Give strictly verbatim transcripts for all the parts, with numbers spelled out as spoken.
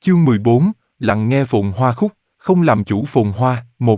Chương mười bốn, lặng nghe phồn hoa khúc, không làm chủ phồn hoa, một.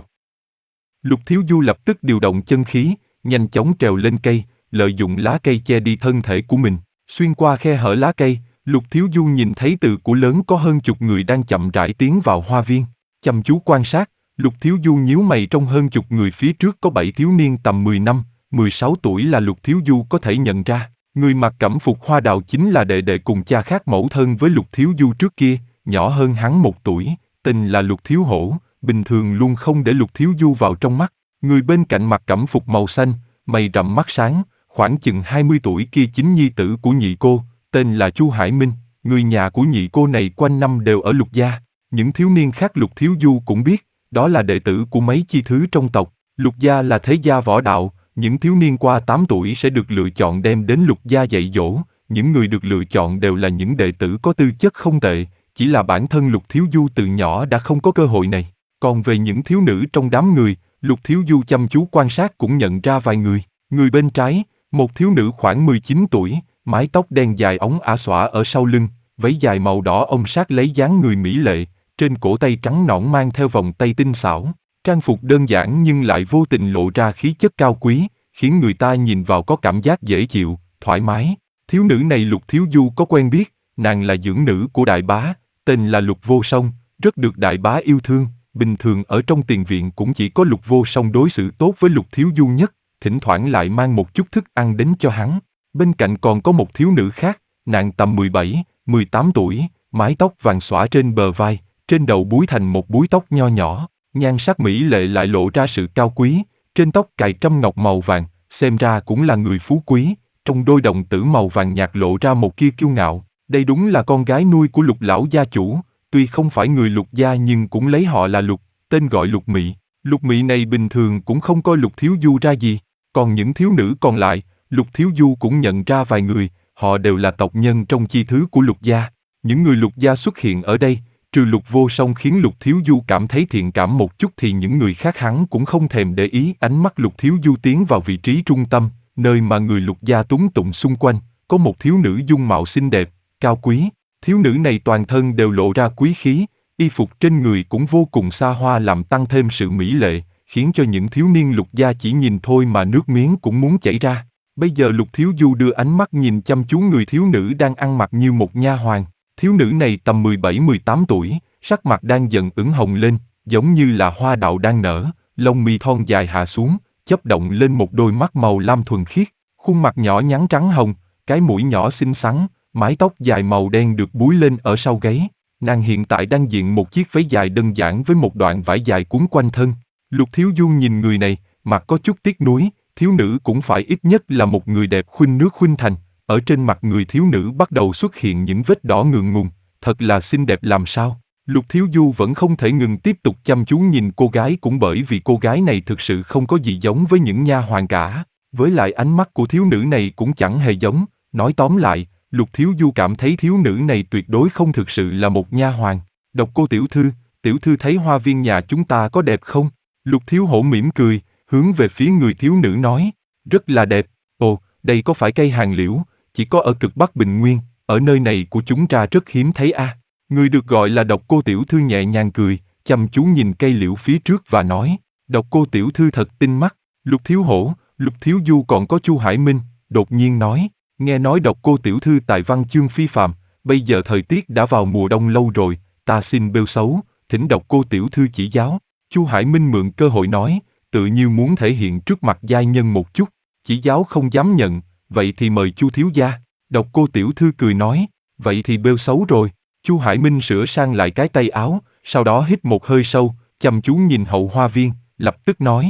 Lục Thiếu Du lập tức điều động chân khí, nhanh chóng trèo lên cây, lợi dụng lá cây che đi thân thể của mình. Xuyên qua khe hở lá cây, Lục Thiếu Du nhìn thấy từ của lớn có hơn chục người đang chậm rãi tiến vào hoa viên. Chăm chú quan sát, Lục Thiếu Du nhíu mày, trong hơn chục người phía trước có bảy thiếu niên tầm mười năm, mười sáu tuổi là Lục Thiếu Du có thể nhận ra. Người mặc cẩm phục hoa đào chính là đệ đệ cùng cha khác mẫu thân với Lục Thiếu Du trước kia, nhỏ hơn hắn một tuổi, tên là Lục Thiếu Hổ, bình thường luôn không để Lục Thiếu Du vào trong mắt. Người bên cạnh mặc cẩm phục màu xanh, mày rậm mắt sáng, khoảng chừng hai mươi tuổi kia chính nhi tử của nhị cô, tên là Chu Hải Minh. Người nhà của nhị cô này quanh năm đều ở Lục gia. Những thiếu niên khác Lục Thiếu Du cũng biết, đó là đệ tử của mấy chi thứ trong tộc. Lục gia là thế gia võ đạo, những thiếu niên qua tám tuổi sẽ được lựa chọn đem đến Lục gia dạy dỗ. Những người được lựa chọn đều là những đệ tử có tư chất không tệ, chỉ là bản thân Lục Thiếu Du từ nhỏ đã không có cơ hội này. Còn về những thiếu nữ trong đám người, Lục Thiếu Du chăm chú quan sát cũng nhận ra vài người. Người bên trái, một thiếu nữ khoảng mười chín tuổi, mái tóc đen dài óng ả xõa ở sau lưng, váy dài màu đỏ ông sát lấy dáng người mỹ lệ, trên cổ tay trắng nõn mang theo vòng tay tinh xảo. Trang phục đơn giản nhưng lại vô tình lộ ra khí chất cao quý, khiến người ta nhìn vào có cảm giác dễ chịu, thoải mái. Thiếu nữ này Lục Thiếu Du có quen biết, nàng là dưỡng nữ của đại bá, tên là Lục Vô Song, rất được đại bá yêu thương. Bình thường ở trong tiền viện cũng chỉ có Lục Vô Song đối xử tốt với Lục Thiếu Du nhất, thỉnh thoảng lại mang một chút thức ăn đến cho hắn. Bên cạnh còn có một thiếu nữ khác, nàng tầm mười bảy, mười tám tuổi, mái tóc vàng xõa trên bờ vai, trên đầu búi thành một búi tóc nho nhỏ, nhan sắc mỹ lệ lại lộ ra sự cao quý, trên tóc cài trâm ngọc màu vàng, xem ra cũng là người phú quý, trong đôi đồng tử màu vàng nhạt lộ ra một kia kiêu ngạo. Đây đúng là con gái nuôi của Lục lão gia chủ, tuy không phải người Lục gia nhưng cũng lấy họ là Lục, tên gọi Lục Mị. Lục Mị này bình thường cũng không coi Lục Thiếu Du ra gì, còn những thiếu nữ còn lại, Lục Thiếu Du cũng nhận ra vài người, họ đều là tộc nhân trong chi thứ của Lục gia. Những người Lục gia xuất hiện ở đây, trừ Lục Vô Song khiến Lục Thiếu Du cảm thấy thiện cảm một chút thì những người khác hắn cũng không thèm để ý. Ánh mắt Lục Thiếu Du tiến vào vị trí trung tâm, nơi mà người Lục gia túng tụng xung quanh, có một thiếu nữ dung mạo xinh đẹp, cao quý. Thiếu nữ này toàn thân đều lộ ra quý khí, y phục trên người cũng vô cùng xa hoa làm tăng thêm sự mỹ lệ, khiến cho những thiếu niên Lục gia chỉ nhìn thôi mà nước miếng cũng muốn chảy ra. Bây giờ Lục Thiếu Du đưa ánh mắt nhìn chăm chú người thiếu nữ đang ăn mặc như một nha hoàn. Thiếu nữ này tầm mười bảy mười tám tuổi, sắc mặt đang dần ửng hồng lên, giống như là hoa đào đang nở, lông mi thon dài hạ xuống, chớp động lên một đôi mắt màu lam thuần khiết, khuôn mặt nhỏ nhắn trắng hồng, cái mũi nhỏ xinh xắn, mái tóc dài màu đen được búi lên ở sau gáy. Nàng hiện tại đang diện một chiếc váy dài đơn giản với một đoạn vải dài cuốn quanh thân. Lục Thiếu Du nhìn người này, mặt có chút tiếc nuối, thiếu nữ cũng phải ít nhất là một người đẹp khuynh nước khuynh thành. Ở trên mặt người thiếu nữ bắt đầu xuất hiện những vết đỏ ngượng ngùng, thật là xinh đẹp làm sao. Lục Thiếu Du vẫn không thể ngừng tiếp tục chăm chú nhìn cô gái, cũng bởi vì cô gái này thực sự không có gì giống với những nha hoàn cả. Với lại ánh mắt của thiếu nữ này cũng chẳng hề giống. Nói tóm lại, Lục Thiếu Du cảm thấy thiếu nữ này tuyệt đối không thực sự là một nha hoàn. Độc Cô tiểu thư, tiểu thư thấy hoa viên nhà chúng ta có đẹp không? Lục Thiếu Hổ mỉm cười, hướng về phía người thiếu nữ nói, rất là đẹp. Ồ, đây có phải cây hàng liễu, chỉ có ở cực Bắc Bình Nguyên, ở nơi này của chúng ta rất hiếm thấy a. À. Người được gọi là Độc Cô tiểu thư nhẹ nhàng cười, chăm chú nhìn cây liễu phía trước và nói, Độc Cô tiểu thư thật tinh mắt. Lục Thiếu Hổ, Lục Thiếu Du còn có Chu Hải Minh, đột nhiên nói, nghe nói Độc Cô tiểu thư tài văn chương phi phàm, bây giờ thời tiết đã vào mùa đông lâu rồi, ta xin bêu xấu, thỉnh Độc Cô tiểu thư chỉ giáo. Chu Hải Minh mượn cơ hội nói, tự như muốn thể hiện trước mặt giai nhân một chút, chỉ giáo không dám nhận, vậy thì mời Chu thiếu gia. Độc Cô tiểu thư cười nói, vậy thì bêu xấu rồi. Chu Hải Minh sửa sang lại cái tay áo, sau đó hít một hơi sâu, chăm chú nhìn hậu hoa viên, lập tức nói,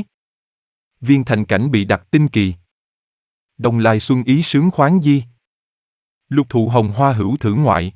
viên thành cảnh bị đặc tinh kỳ. Đồng lai xuân ý sướng khoáng di. Lục thụ hồng hoa hữu thử ngoại.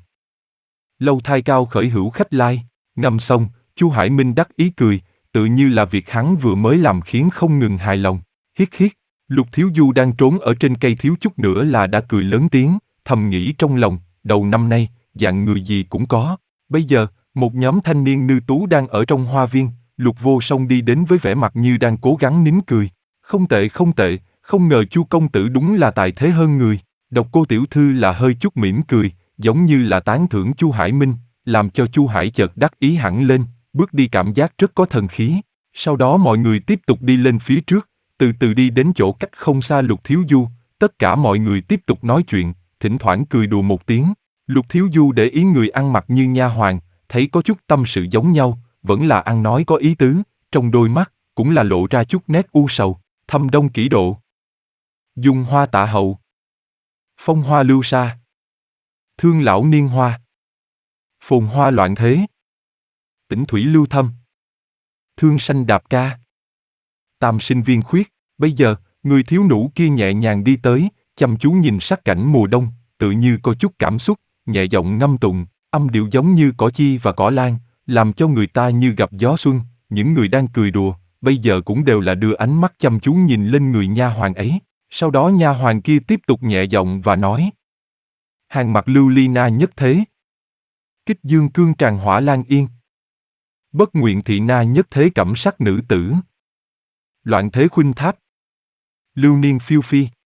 Lâu thai cao khởi hữu khách lai. Ngâm xong, Chu Hải Minh đắc ý cười, tự như là việc hắn vừa mới làm khiến không ngừng hài lòng. Hiết hiết, Lục Thiếu Du đang trốn ở trên cây thiếu chút nữa là đã cười lớn tiếng, thầm nghĩ trong lòng, đầu năm nay, dạng người gì cũng có. Bây giờ, một nhóm thanh niên nữ tú đang ở trong hoa viên, Lục Vô Song đi đến với vẻ mặt như đang cố gắng nín cười. Không tệ không tệ, không ngờ Chu công tử đúng là tài thế hơn người. Độc Cô tiểu thư là hơi chút mỉm cười, giống như là tán thưởng Chu Hải Minh, làm cho Chu Hải chợt đắc ý hẳn lên, bước đi cảm giác rất có thần khí. Sau đó mọi người tiếp tục đi lên phía trước, từ từ đi đến chỗ cách không xa Lục Thiếu Du, tất cả mọi người tiếp tục nói chuyện, thỉnh thoảng cười đùa một tiếng. Lục Thiếu Du để ý người ăn mặc như nha hoàn, thấy có chút tâm sự giống nhau, vẫn là ăn nói có ý tứ, trong đôi mắt cũng là lộ ra chút nét u sầu. Thâm Đông Kỷ Độ, Dung Hoa Tạ Hậu, Phong Hoa Lưu Sa, Thương Lão Niên Hoa, Phồn Hoa Loạn Thế, Tĩnh Thủy Lưu Thâm, Thương Sanh Đạp Ca, Tam Sinh Viên Khuyết. Bây giờ, người thiếu nữ kia nhẹ nhàng đi tới, chăm chú nhìn sắc cảnh mùa đông, tự như có chút cảm xúc, nhẹ giọng ngâm tụng, âm điệu giống như cỏ chi và cỏ lan, làm cho người ta như gặp gió xuân. Những người đang cười đùa, bây giờ cũng đều là đưa ánh mắt chăm chú nhìn lên người nha hoàn ấy. Sau đó nha hoàn kia tiếp tục nhẹ giọng và nói: Hàng mặt lưu ly na nhất thế, kích dương cương tràng hỏa lan yên, bất nguyện thị na nhất thế cẩm sắc nữ tử, loạn thế khuynh tháp, lưu niên phiêu phi.